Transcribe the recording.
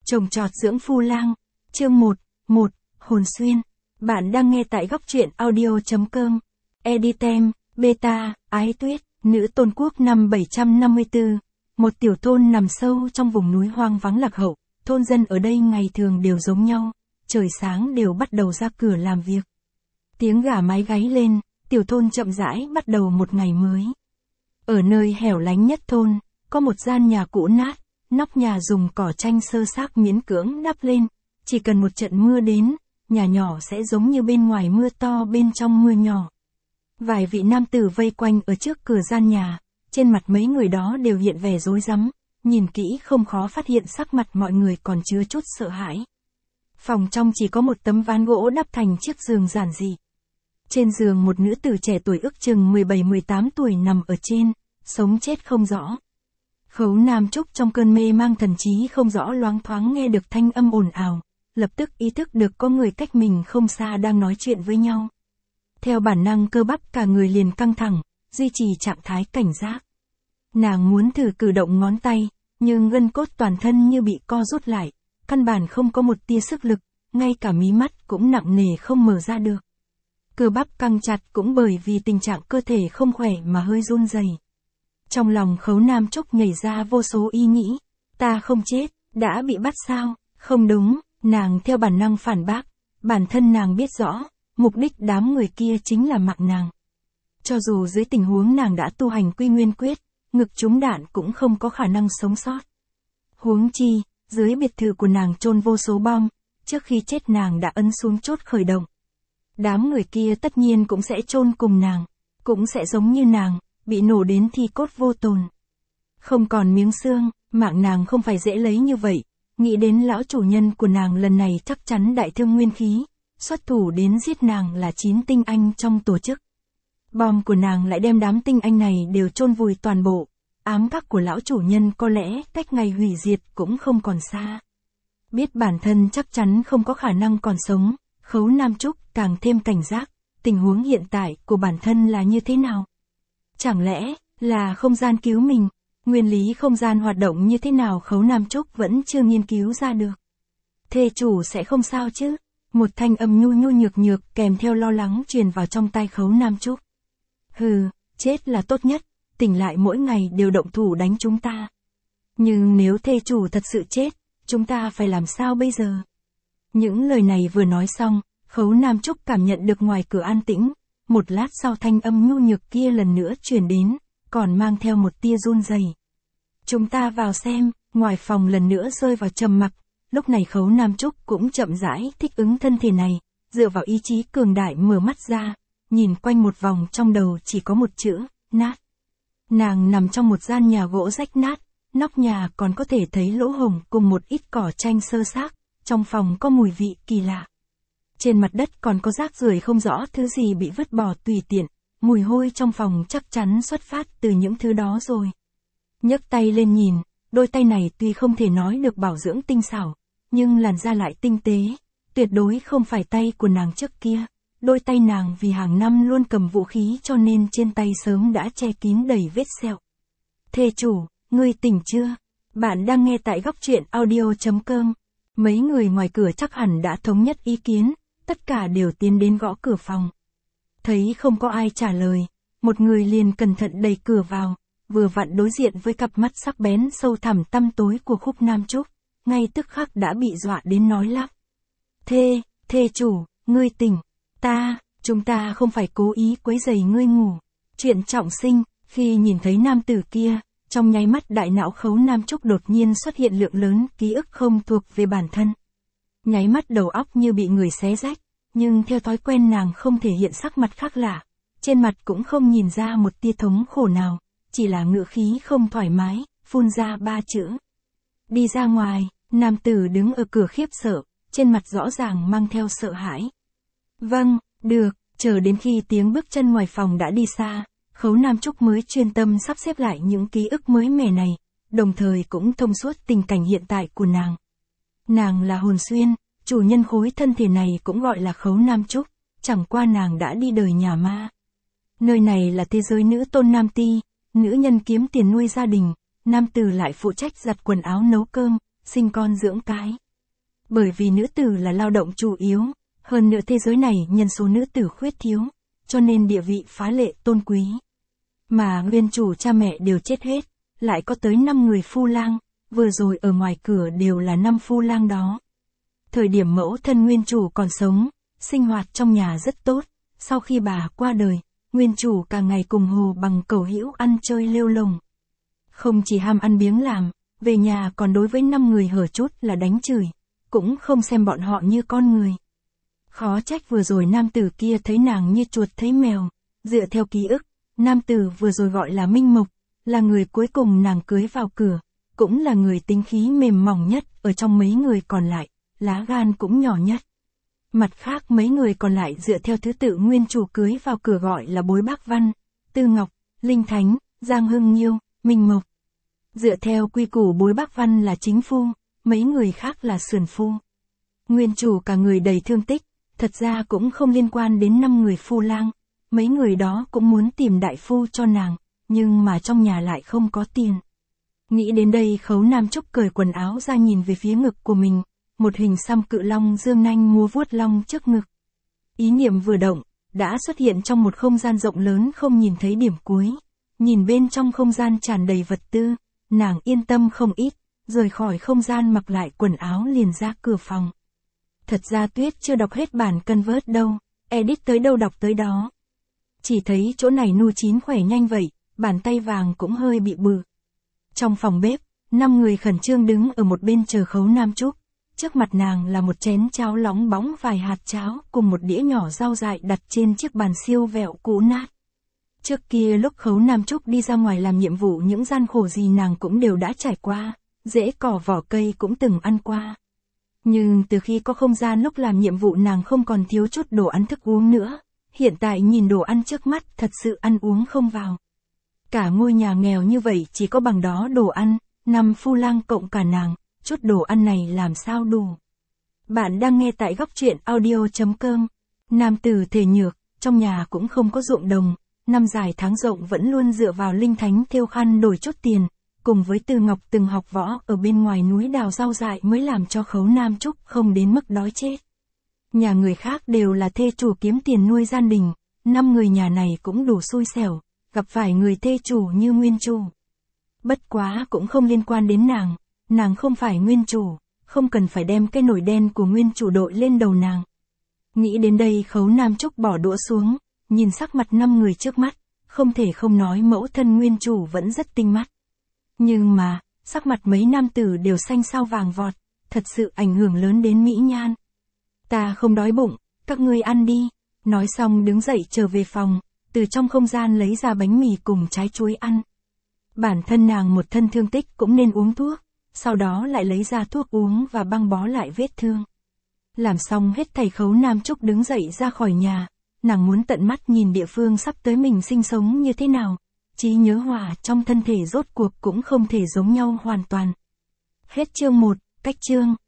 Trồng trọt dưỡng phu lang, chương 1, Hồn xuyên. Bạn đang nghe tại góc truyện audio.com. Editem, Beta, Ái Tuyết, nữ Tôn Quốc năm 754. Một tiểu thôn nằm sâu trong vùng núi hoang vắng lạc hậu, thôn dân ở đây ngày thường đều giống nhau, trời sáng đều bắt đầu ra cửa làm việc. Tiếng gà mái gáy lên, tiểu thôn chậm rãi bắt đầu một ngày mới. Ở nơi hẻo lánh nhất thôn, có một gian nhà cũ nát, nóc nhà dùng cỏ tranh sơ xác miễn cưỡng đắp lên, chỉ cần một trận mưa đến, nhà nhỏ sẽ giống như bên ngoài mưa to bên trong mưa nhỏ. Vài vị nam tử vây quanh ở trước cửa gian nhà, trên mặt mấy người đó đều hiện vẻ rối rắm, nhìn kỹ không khó phát hiện sắc mặt mọi người còn chứa chút sợ hãi. Phòng trong chỉ có một tấm ván gỗ đắp thành chiếc giường giản dị. Trên giường một nữ tử trẻ tuổi ước chừng 17-18 tuổi nằm ở trên, sống chết không rõ. Khấu Nam Trúc trong cơn mê mang thần trí không rõ loáng thoáng nghe được thanh âm ồn ào, lập tức ý thức được có người cách mình không xa đang nói chuyện với nhau. Theo bản năng cơ bắp cả người liền căng thẳng, duy trì trạng thái cảnh giác. Nàng muốn thử cử động ngón tay, nhưng gân cốt toàn thân như bị co rút lại, căn bản không có một tia sức lực, ngay cả mí mắt cũng nặng nề không mở ra được. Cơ bắp căng chặt cũng bởi vì tình trạng cơ thể không khỏe mà hơi run rẩy. Trong lòng Khấu Nam Trúc nhảy ra vô số ý nghĩ, ta không chết, đã bị bắt sao? Không đúng, nàng theo bản năng phản bác, bản thân nàng biết rõ, mục đích đám người kia chính là mạng nàng. Cho dù dưới tình huống nàng đã tu hành Quy Nguyên Quyết, ngực trúng đạn cũng không có khả năng sống sót. Huống chi, dưới biệt thự của nàng chôn vô số bom, trước khi chết nàng đã ấn xuống chốt khởi động. Đám người kia tất nhiên cũng sẽ chôn cùng nàng, cũng sẽ giống như nàng, bị nổ đến thi cốt vô tồn. Không còn miếng xương, mạng nàng không phải dễ lấy như vậy, nghĩ đến lão chủ nhân của nàng lần này chắc chắn đại thương nguyên khí, xuất thủ đến giết nàng là 9 tinh anh trong tổ chức. Bom của nàng lại đem đám tinh anh này đều chôn vùi toàn bộ, ám các của lão chủ nhân có lẽ cách ngày hủy diệt cũng không còn xa. Biết bản thân chắc chắn không có khả năng còn sống, Khấu Nam Trúc càng thêm cảnh giác, tình huống hiện tại của bản thân là như thế nào? Chẳng lẽ là không gian cứu mình, nguyên lý không gian hoạt động như thế nào Khấu Nam Trúc vẫn chưa nghiên cứu ra được. Thê chủ sẽ không sao chứ? Một thanh âm nhu nhu nhược nhược kèm theo lo lắng truyền vào trong tai Khấu Nam Trúc. Hừ, chết là tốt nhất, tỉnh lại mỗi ngày đều động thủ đánh chúng ta. Nhưng nếu thê chủ thật sự chết, chúng ta phải làm sao bây giờ? Những lời này vừa nói xong, Khấu Nam Trúc cảm nhận được ngoài cửa an tĩnh, một lát sau thanh âm nhu nhược kia lần nữa truyền đến, còn mang theo một tia run rẩy. Chúng ta vào xem, ngoài phòng lần nữa rơi vào trầm mặc, lúc này Khấu Nam Trúc cũng chậm rãi thích ứng thân thể này, dựa vào ý chí cường đại mở mắt ra, nhìn quanh một vòng trong đầu chỉ có một chữ, nát. Nàng nằm trong một gian nhà gỗ rách nát, nóc nhà còn có thể thấy lỗ hổng cùng một ít cỏ tranh sơ xác, trong phòng có mùi vị kỳ lạ. Trên mặt đất còn có rác rưởi không rõ thứ gì bị vứt bỏ tùy tiện, mùi hôi trong phòng chắc chắn xuất phát từ những thứ đó rồi. Nhấc tay lên nhìn, đôi tay này tuy không thể nói được bảo dưỡng tinh xảo, nhưng làn da lại tinh tế, tuyệt đối không phải tay của nàng trước kia. Đôi tay nàng vì hàng năm luôn cầm vũ khí cho nên trên tay sớm đã che kín đầy vết sẹo. Thê chủ, ngươi tỉnh chưa? Bạn đang nghe tại góc truyện audio.com. Mấy người ngoài cửa chắc hẳn đã thống nhất ý kiến, tất cả đều tiến đến gõ cửa phòng. Thấy không có ai trả lời, một người liền cẩn thận đẩy cửa vào, vừa vặn đối diện với cặp mắt sắc bén sâu thẳm tăm tối của Khúc Nam Trúc, ngay tức khắc đã bị dọa đến nói lắp. Thê chủ, ngươi tỉnh. Chúng ta không phải cố ý quấy rầy ngươi ngủ. Chuyện trọng sinh, khi nhìn thấy nam tử kia, trong nháy mắt đại não Khấu Nam Trúc đột nhiên xuất hiện lượng lớn ký ức không thuộc về bản thân. Nháy mắt đầu óc như bị người xé rách, nhưng theo thói quen nàng không thể hiện sắc mặt khác lạ, trên mặt cũng không nhìn ra một tia thống khổ nào, chỉ là ngữ khí không thoải mái, phun ra 3 chữ. Đi ra ngoài, nam tử đứng ở cửa khiếp sợ, trên mặt rõ ràng mang theo sợ hãi. Vâng, được, chờ đến khi tiếng bước chân ngoài phòng đã đi xa, Khấu Nam Trúc mới chuyên tâm sắp xếp lại những ký ức mới mẻ này, đồng thời cũng thông suốt tình cảnh hiện tại của nàng. Nàng là hồn xuyên, chủ nhân khối thân thể này cũng gọi là Khấu Nam Trúc, chẳng qua nàng đã đi đời nhà ma. Nơi này là thế giới nữ tôn Nam Ti, nữ nhân kiếm tiền nuôi gia đình, nam tử lại phụ trách giặt quần áo nấu cơm, sinh con dưỡng cái. Bởi vì nữ tử là lao động chủ yếu, hơn nữa thế giới này nhân số nữ tử khuyết thiếu, cho nên địa vị phá lệ tôn quý. Mà nguyên chủ cha mẹ đều chết hết, lại có tới 5 người phu lang, vừa rồi ở ngoài cửa đều là 5 phu lang đó. Thời điểm mẫu thân nguyên chủ còn sống, sinh hoạt trong nhà rất tốt, sau khi bà qua đời, nguyên chủ cả ngày cùng Hồ Bằng Cẩu hữu ăn chơi lêu lồng. Không chỉ ham ăn biếng làm, về nhà còn đối với 5 người hở chút là đánh chửi, cũng không xem bọn họ như con người. Khó trách vừa rồi nam tử kia thấy nàng như chuột thấy mèo, dựa theo ký ức, nam tử vừa rồi gọi là Minh Mộc, là người cuối cùng nàng cưới vào cửa, cũng là người tính khí mềm mỏng nhất ở trong mấy người còn lại, lá gan cũng nhỏ nhất. Mặt khác mấy người còn lại dựa theo thứ tự nguyên chủ cưới vào cửa gọi là Bối Bác Văn, Tư Ngọc, Linh Thánh, Giang Hưng Nhiêu, Minh Mộc. Dựa theo quy củ Bối Bác Văn là chính phu, mấy người khác là sườn phu. Nguyên chủ cả người đầy thương tích, thật ra cũng không liên quan đến 5 người phu lang, mấy người đó cũng muốn tìm đại phu cho nàng, nhưng mà trong nhà lại không có tiền. Nghĩ đến đây Khấu Nam Trúc cởi quần áo ra nhìn về phía ngực của mình, một hình xăm cự long dương nanh múa vuốt long trước ngực. Ý niệm vừa động, đã xuất hiện trong một không gian rộng lớn không nhìn thấy điểm cuối. Nhìn bên trong không gian tràn đầy vật tư, nàng yên tâm không ít, rời khỏi không gian mặc lại quần áo liền ra cửa phòng. Thật ra Tuyết chưa đọc hết bản Convert đâu, edit tới đâu đọc tới đó. Chỉ thấy chỗ này nu chín khỏe nhanh vậy, bàn tay vàng cũng hơi bị bự. Trong phòng bếp, 5 người khẩn trương đứng ở một bên chờ Khấu Nam Trúc. Trước mặt nàng là một chén cháo lóng bóng vài hạt cháo cùng một đĩa nhỏ rau dại đặt trên chiếc bàn siêu vẹo cũ nát. Trước kia lúc Khấu Nam Trúc đi ra ngoài làm nhiệm vụ những gian khổ gì nàng cũng đều đã trải qua, rễ cỏ vỏ cây cũng từng ăn qua. Nhưng từ khi có không gian lúc làm nhiệm vụ nàng không còn thiếu chút đồ ăn thức uống nữa, hiện tại nhìn đồ ăn trước mắt thật sự ăn uống không vào. Cả ngôi nhà nghèo như vậy chỉ có bằng đó đồ ăn, 5 phu lang cộng cả nàng, chút đồ ăn này làm sao đủ. Bạn đang nghe tại góc truyện audio.com. Nam tử thể nhược, trong nhà cũng không có ruộng đồng, năm dài tháng rộng vẫn luôn dựa vào Linh Thánh thêu khăn đổi chút tiền, cùng với Từ Ngọc từng học võ ở bên ngoài núi đào rau dại mới làm cho Khấu Nam Trúc không đến mức đói chết. Nhà người khác đều là thê chủ kiếm tiền nuôi gia đình, 5 người nhà này cũng đủ xui xẻo, gặp phải người thê chủ như nguyên chủ. Bất quá cũng không liên quan đến nàng không phải nguyên chủ, không cần phải đem cái nồi đen của nguyên chủ đội lên đầu nàng. Nghĩ đến đây Khấu Nam Trúc bỏ đũa xuống, nhìn sắc mặt 5 người trước mắt, không thể không nói mẫu thân nguyên chủ vẫn rất tinh mắt. Nhưng mà, sắc mặt mấy nam tử đều xanh xao vàng vọt, thật sự ảnh hưởng lớn đến mỹ nhan. Ta không đói bụng, các ngươi ăn đi. Nói xong đứng dậy trở về phòng, từ trong không gian lấy ra bánh mì cùng trái chuối ăn. Bản thân nàng một thân thương tích cũng nên uống thuốc, sau đó lại lấy ra thuốc uống và băng bó lại vết thương. Làm xong hết thảy Khấu Nam Trúc đứng dậy ra khỏi nhà, nàng muốn tận mắt nhìn địa phương sắp tới mình sinh sống như thế nào. Trí nhớ hòa trong thân thể rốt cuộc cũng không thể giống nhau hoàn toàn. Hết chương 1, cách chương.